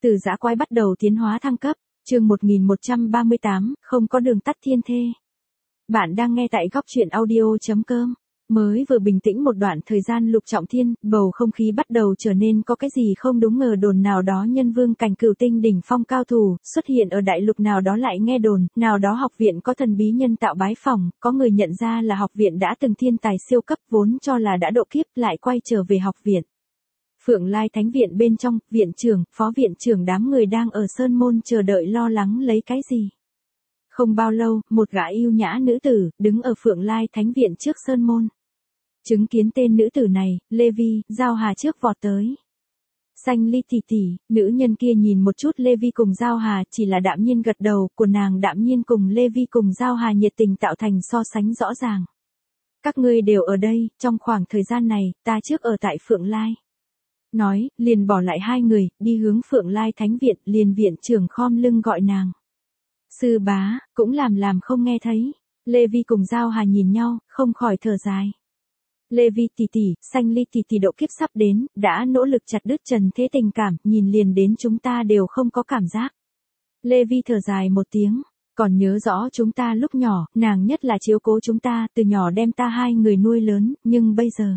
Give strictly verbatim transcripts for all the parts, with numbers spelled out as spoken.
Từ dã quái bắt đầu tiến hóa thăng cấp, chương một nghìn một trăm ba mươi tám, không có đường tắt thiên thê. Bạn đang nghe tại góc truyện audio.com. Mới vừa bình tĩnh một đoạn thời gian Lục Trọng Thiên, bầu không khí bắt đầu trở nên có cái gì không đúng, ngờ đồn nào đó nhân vương cảnh cửu tinh đỉnh phong cao thủ, xuất hiện ở đại lục nào đó, lại nghe đồn, nào đó học viện có thần bí nhân tạo bái phỏng, có người nhận ra là học viện đã từng thiên tài siêu cấp, vốn cho là đã độ kiếp lại quay trở về học viện. Phượng Lai Thánh Viện bên trong, viện trưởng, phó viện trưởng đám người đang ở Sơn Môn chờ đợi lo lắng lấy cái gì. Không bao lâu, một gã yêu nhã nữ tử, đứng ở Phượng Lai Thánh Viện trước Sơn Môn. Chứng kiến tên nữ tử này, Lê Vi, Giao Hà trước vọt tới. Xanh Ly tỷ tỷ, nữ nhân kia nhìn một chút Lê Vi cùng Giao Hà, chỉ là đạm nhiên gật đầu, của nàng đạm nhiên cùng Lê Vi cùng Giao Hà nhiệt tình tạo thành so sánh rõ ràng. Các ngươi đều ở đây, trong khoảng thời gian này, ta trước ở tại Phượng Lai. Nói, liền bỏ lại hai người, đi hướng Phượng Lai Thánh Viện, liền viện trưởng khom lưng gọi nàng. Sư bá, cũng làm làm không nghe thấy. Lê Vi cùng Giao Hà nhìn nhau, không khỏi thở dài. Lê Vi tỷ tỷ, Xanh Ly tỷ tỷ độ kiếp sắp đến, đã nỗ lực chặt đứt trần thế tình cảm, nhìn liền đến chúng ta đều không có cảm giác. Lê Vi thở dài một tiếng, còn nhớ rõ chúng ta lúc nhỏ, nàng nhất là chiếu cố chúng ta, từ nhỏ đem ta hai người nuôi lớn, nhưng bây giờ,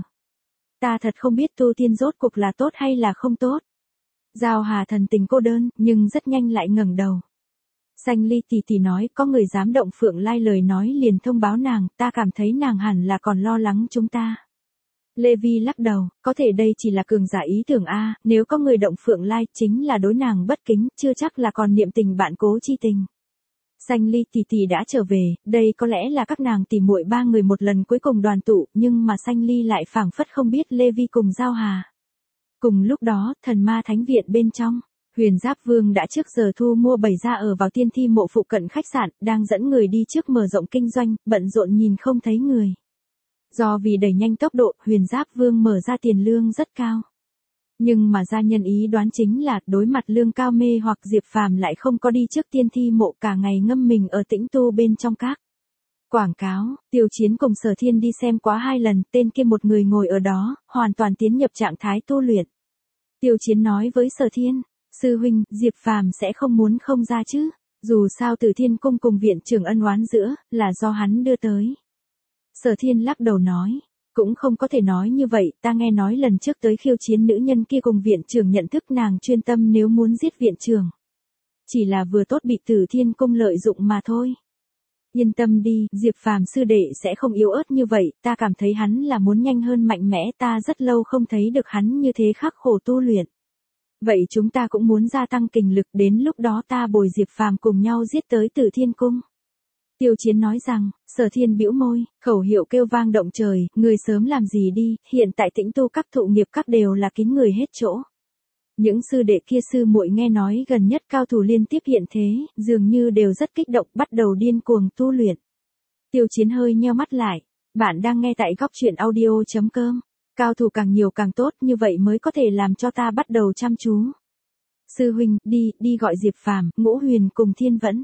ta thật không biết tu tiên rốt cuộc là tốt hay là không tốt. Giao Hà thần tình cô đơn, nhưng rất nhanh lại ngẩng đầu. Xanh Ly tỷ tỷ nói, có người dám động Phượng Lai, lời nói liền thông báo nàng, ta cảm thấy nàng hẳn là còn lo lắng chúng ta. Lê Vi lắc đầu, có thể đây chỉ là cường giả ý tưởng a, nếu có người động Phượng Lai, chính là đối nàng bất kính, chưa chắc là còn niệm tình bạn cố chi tình. Xanh Ly tỷ tỷ đã trở về, đây có lẽ là các nàng tỷ muội ba người một lần cuối cùng đoàn tụ, nhưng mà Xanh Ly lại phảng phất không biết Lê Vi cùng Giao Hà. Cùng lúc đó, Thần Ma Thánh Viện bên trong, Huyền Giáp Vương đã trước giờ thu mua bày ra ở vào Tiên Thi Mộ phụ cận khách sạn, đang dẫn người đi trước mở rộng kinh doanh, bận rộn nhìn không thấy người. Do vì đẩy nhanh tốc độ, Huyền Giáp Vương mở ra tiền lương rất cao. Nhưng mà gia nhân ý đoán chính là, đối mặt lương cao mê hoặc Diệp Phàm lại không có đi trước Tiên Thi Mộ, cả ngày ngâm mình ở tĩnh tu bên trong các quảng cáo. Tiêu Chiến cùng Sở Thiên đi xem quá hai lần, tên kia một người ngồi ở đó, hoàn toàn tiến nhập trạng thái tu luyện. Tiêu Chiến nói với Sở Thiên, sư huynh, Diệp Phàm sẽ không muốn không ra chứ, dù sao Tử Thiên Cung cùng viện trưởng ân oán giữa, là do hắn đưa tới. Sở Thiên lắc đầu nói, cũng không có thể nói như vậy, ta nghe nói lần trước tới khiêu chiến nữ nhân kia cùng viện trưởng nhận thức nàng chuyên tâm nếu muốn giết viện trưởng. Chỉ là vừa tốt bị Tử Thiên Cung lợi dụng mà thôi. Yên tâm đi, Diệp Phàm sư đệ sẽ không yếu ớt như vậy, ta cảm thấy hắn là muốn nhanh hơn mạnh mẽ, ta rất lâu không thấy được hắn như thế khắc khổ tu luyện. Vậy chúng ta cũng muốn gia tăng kình lực, đến lúc đó ta bồi Diệp Phàm cùng nhau giết tới Tử Thiên Cung. Tiêu Chiến nói rằng, Sở Thiên bĩu môi, khẩu hiệu kêu vang động trời, người sớm làm gì đi, hiện tại tĩnh tu các thụ nghiệp các đều là kín người hết chỗ. Những sư đệ kia sư muội nghe nói gần nhất cao thủ liên tiếp hiện thế, dường như đều rất kích động, bắt đầu điên cuồng tu luyện. Tiêu Chiến hơi nheo mắt lại, bạn đang nghe tại góc truyện audio.com. Cao thủ càng nhiều càng tốt, như vậy mới có thể làm cho ta bắt đầu chăm chú. Sư huynh, đi, đi gọi Diệp Phàm, Ngũ Huyền cùng Thiên Vẫn.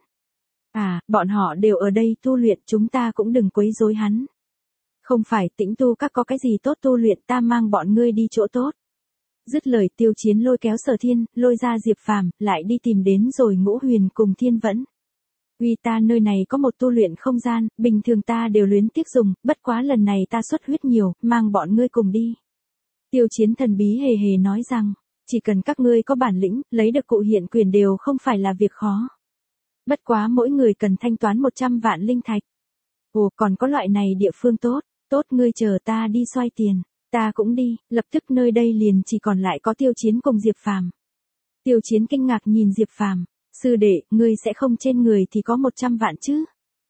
À, bọn họ đều ở đây tu luyện, chúng ta cũng đừng quấy rối hắn. Không phải, tĩnh tu các có cái gì tốt tu luyện, ta mang bọn ngươi đi chỗ tốt. Dứt lời, Tiêu Chiến lôi kéo Sở Thiên, lôi ra Diệp Phàm, lại đi tìm đến rồi Ngũ Huyền cùng Thiên Vẫn. Uy, ta nơi này có một tu luyện không gian, bình thường ta đều luyến tiếc dùng, bất quá lần này ta xuất huyết nhiều, mang bọn ngươi cùng đi. Tiêu Chiến thần bí hề hề nói rằng, chỉ cần các ngươi có bản lĩnh, lấy được cụ hiện quyền đều không phải là việc khó. Bất quá mỗi người cần thanh toán một trăm vạn linh thạch. Ồ, còn có loại này địa phương tốt, tốt, ngươi chờ ta đi xoay tiền, ta cũng đi, lập tức nơi đây liền chỉ còn lại có Tiêu Chiến cùng Diệp Phàm. Tiêu Chiến kinh ngạc nhìn Diệp Phàm. Sư đệ, ngươi sẽ không trên người thì có một trăm vạn chứ?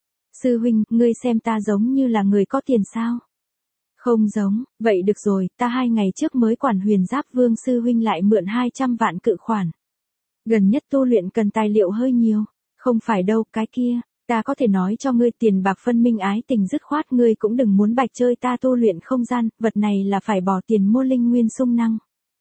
Sư huynh, ngươi xem ta giống như là người có tiền sao? Không giống, vậy được rồi, ta hai ngày trước mới quản Huyền Giáp Vương sư huynh lại mượn hai trăm vạn cự khoản. Gần nhất tu luyện cần tài liệu hơi nhiều, không phải đâu, cái kia, ta có thể nói cho ngươi tiền bạc phân minh ái tình dứt khoát, ngươi cũng đừng muốn bạch chơi ta tu luyện không gian, vật này là phải bỏ tiền mua linh nguyên sung năng.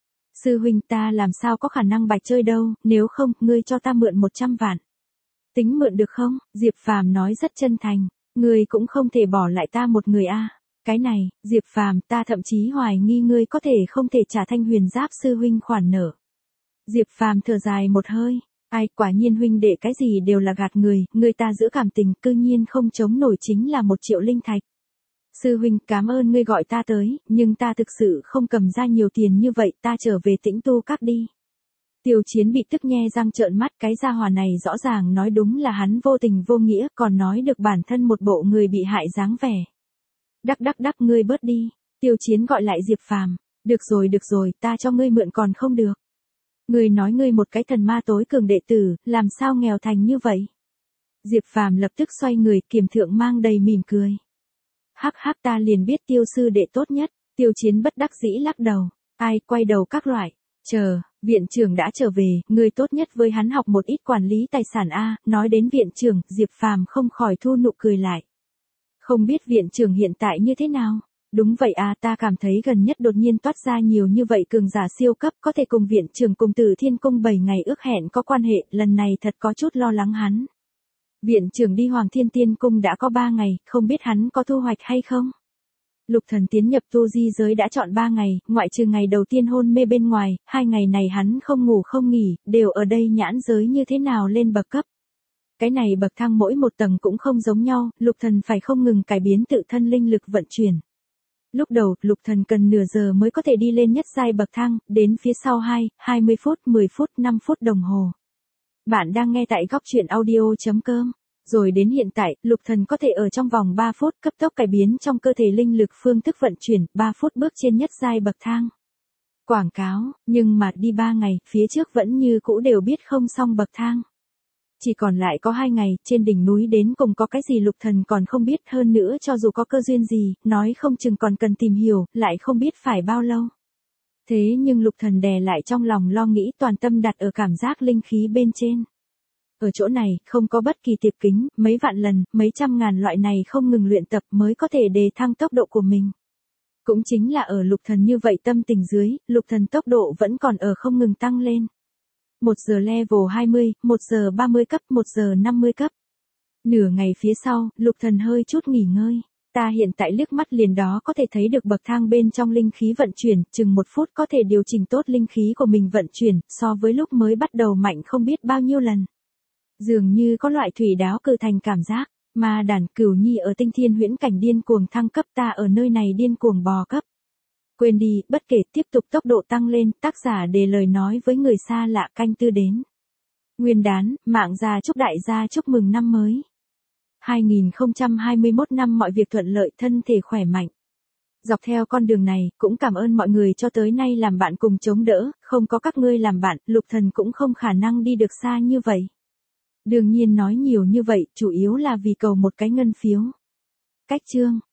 Sư huynh, ta làm sao có khả năng bạch chơi đâu, nếu không, ngươi cho ta mượn một trăm vạn. Tính mượn được không? Diệp Phàm nói rất chân thành, ngươi cũng không thể bỏ lại ta một người a. Cái này, Diệp Phàm, ta thậm chí hoài nghi ngươi có thể không thể trả Thanh Huyền Giáp sư huynh khoản nợ. Diệp Phàm thở dài một hơi, ai, quả nhiên huynh đệ cái gì đều là gạt người, người ta giữa cảm tình cư nhiên không chống nổi chính là một triệu linh thạch. Sư huynh, cảm ơn ngươi gọi ta tới, nhưng ta thực sự không cầm ra nhiều tiền như vậy, ta trở về Tĩnh Tu Các đi. Tiêu Chiến bị tức nhe răng trợn mắt, cái gia hỏa này rõ ràng nói đúng là hắn vô tình vô nghĩa, còn nói được bản thân một bộ người bị hại dáng vẻ. Đắc đắc đắc, ngươi bớt đi. Tiêu Chiến gọi lại Diệp Phàm, được rồi được rồi, ta cho ngươi mượn còn không được. Ngươi nói ngươi một cái thần ma tối cường đệ tử, làm sao nghèo thành như vậy? Diệp Phàm lập tức xoay người, kiềm thượng mang đầy mỉm cười. Hắc hắc, ta liền biết Tiêu sư đệ tốt nhất. Tiêu Chiến bất đắc dĩ lắc đầu, ai, quay đầu các loại. Chờ, viện trưởng đã trở về, ngươi tốt nhất với hắn học một ít quản lý tài sản a. Nói đến viện trưởng, Diệp Phàm không khỏi thu nụ cười lại. Không biết viện trưởng hiện tại như thế nào? Đúng vậy à, ta cảm thấy gần nhất đột nhiên toát ra nhiều như vậy cường giả siêu cấp, có thể cùng viện trưởng cùng Tử Thiên Cung bảy ngày ước hẹn có quan hệ, lần này thật có chút lo lắng hắn. Viện trưởng đi Hoàng Thiên Tiên Cung đã có ba ngày, không biết hắn có thu hoạch hay không? Lục Thần tiến nhập tu di giới đã chọn ba ngày, ngoại trừ ngày đầu tiên hôn mê bên ngoài, hai ngày này hắn không ngủ không nghỉ, đều ở đây nhãn giới như thế nào lên bậc cấp. Cái này bậc thang mỗi một tầng cũng không giống nhau, Lục Thần phải không ngừng cải biến tự thân linh lực vận chuyển. Lúc đầu, Lục Thần cần nửa giờ mới có thể đi lên nhất giai bậc thang, đến phía sau hai, hai mươi phút, mười phút, năm phút đồng hồ. Bạn đang nghe tại góc truyện audio chấm com. Rồi đến hiện tại, Lục Thần có thể ở trong vòng ba phút cấp tốc cải biến trong cơ thể linh lực phương thức vận chuyển, ba phút bước trên nhất giai bậc thang. Quảng cáo, nhưng mà đi ba ngày, phía trước vẫn như cũ đều biết không xong bậc thang. Chỉ còn lại có hai ngày, trên đỉnh núi đến cùng có cái gì Lục Thần còn không biết, hơn nữa cho dù có cơ duyên gì, nói không chừng còn cần tìm hiểu, lại không biết phải bao lâu. Thế nhưng Lục Thần đè lại trong lòng lo nghĩ, toàn tâm đặt ở cảm giác linh khí bên trên. Ở chỗ này, không có bất kỳ tiệp kính, mấy vạn lần, mấy trăm ngàn loại này không ngừng luyện tập mới có thể đề thăng tốc độ của mình. Cũng chính là ở Lục Thần như vậy tâm tình dưới, Lục Thần tốc độ vẫn còn ở không ngừng tăng lên. Một giờ level hai mươi, một giờ ba mươi cấp, một giờ năm mươi cấp. Nửa ngày phía sau, Lục Thần hơi chút nghỉ ngơi. Ta hiện tại liếc mắt liền đó có thể thấy được bậc thang bên trong linh khí vận chuyển, chừng một phút có thể điều chỉnh tốt linh khí của mình vận chuyển, so với lúc mới bắt đầu mạnh không biết bao nhiêu lần. Dường như có loại thủy đáo cử thành cảm giác, mà đàn Cửu Nhi ở Tinh Thiên Huyễn Cảnh điên cuồng thăng cấp, ta ở nơi này điên cuồng bò cấp. Quên đi, bất kể, tiếp tục tốc độ tăng lên, tác giả để lời nói với người xa lạ canh tư đến. Nguyên đán, mạng già chúc đại gia chúc mừng năm mới. hai nghìn không trăm hai mươi mốt năm mọi việc thuận lợi, thân thể khỏe mạnh. Dọc theo con đường này, cũng cảm ơn mọi người cho tới nay làm bạn cùng chống đỡ, không có các ngươi làm bạn, Lục Thần cũng không khả năng đi được xa như vậy. Đương nhiên nói nhiều như vậy, chủ yếu là vì cầu một cái ngân phiếu. Cách chương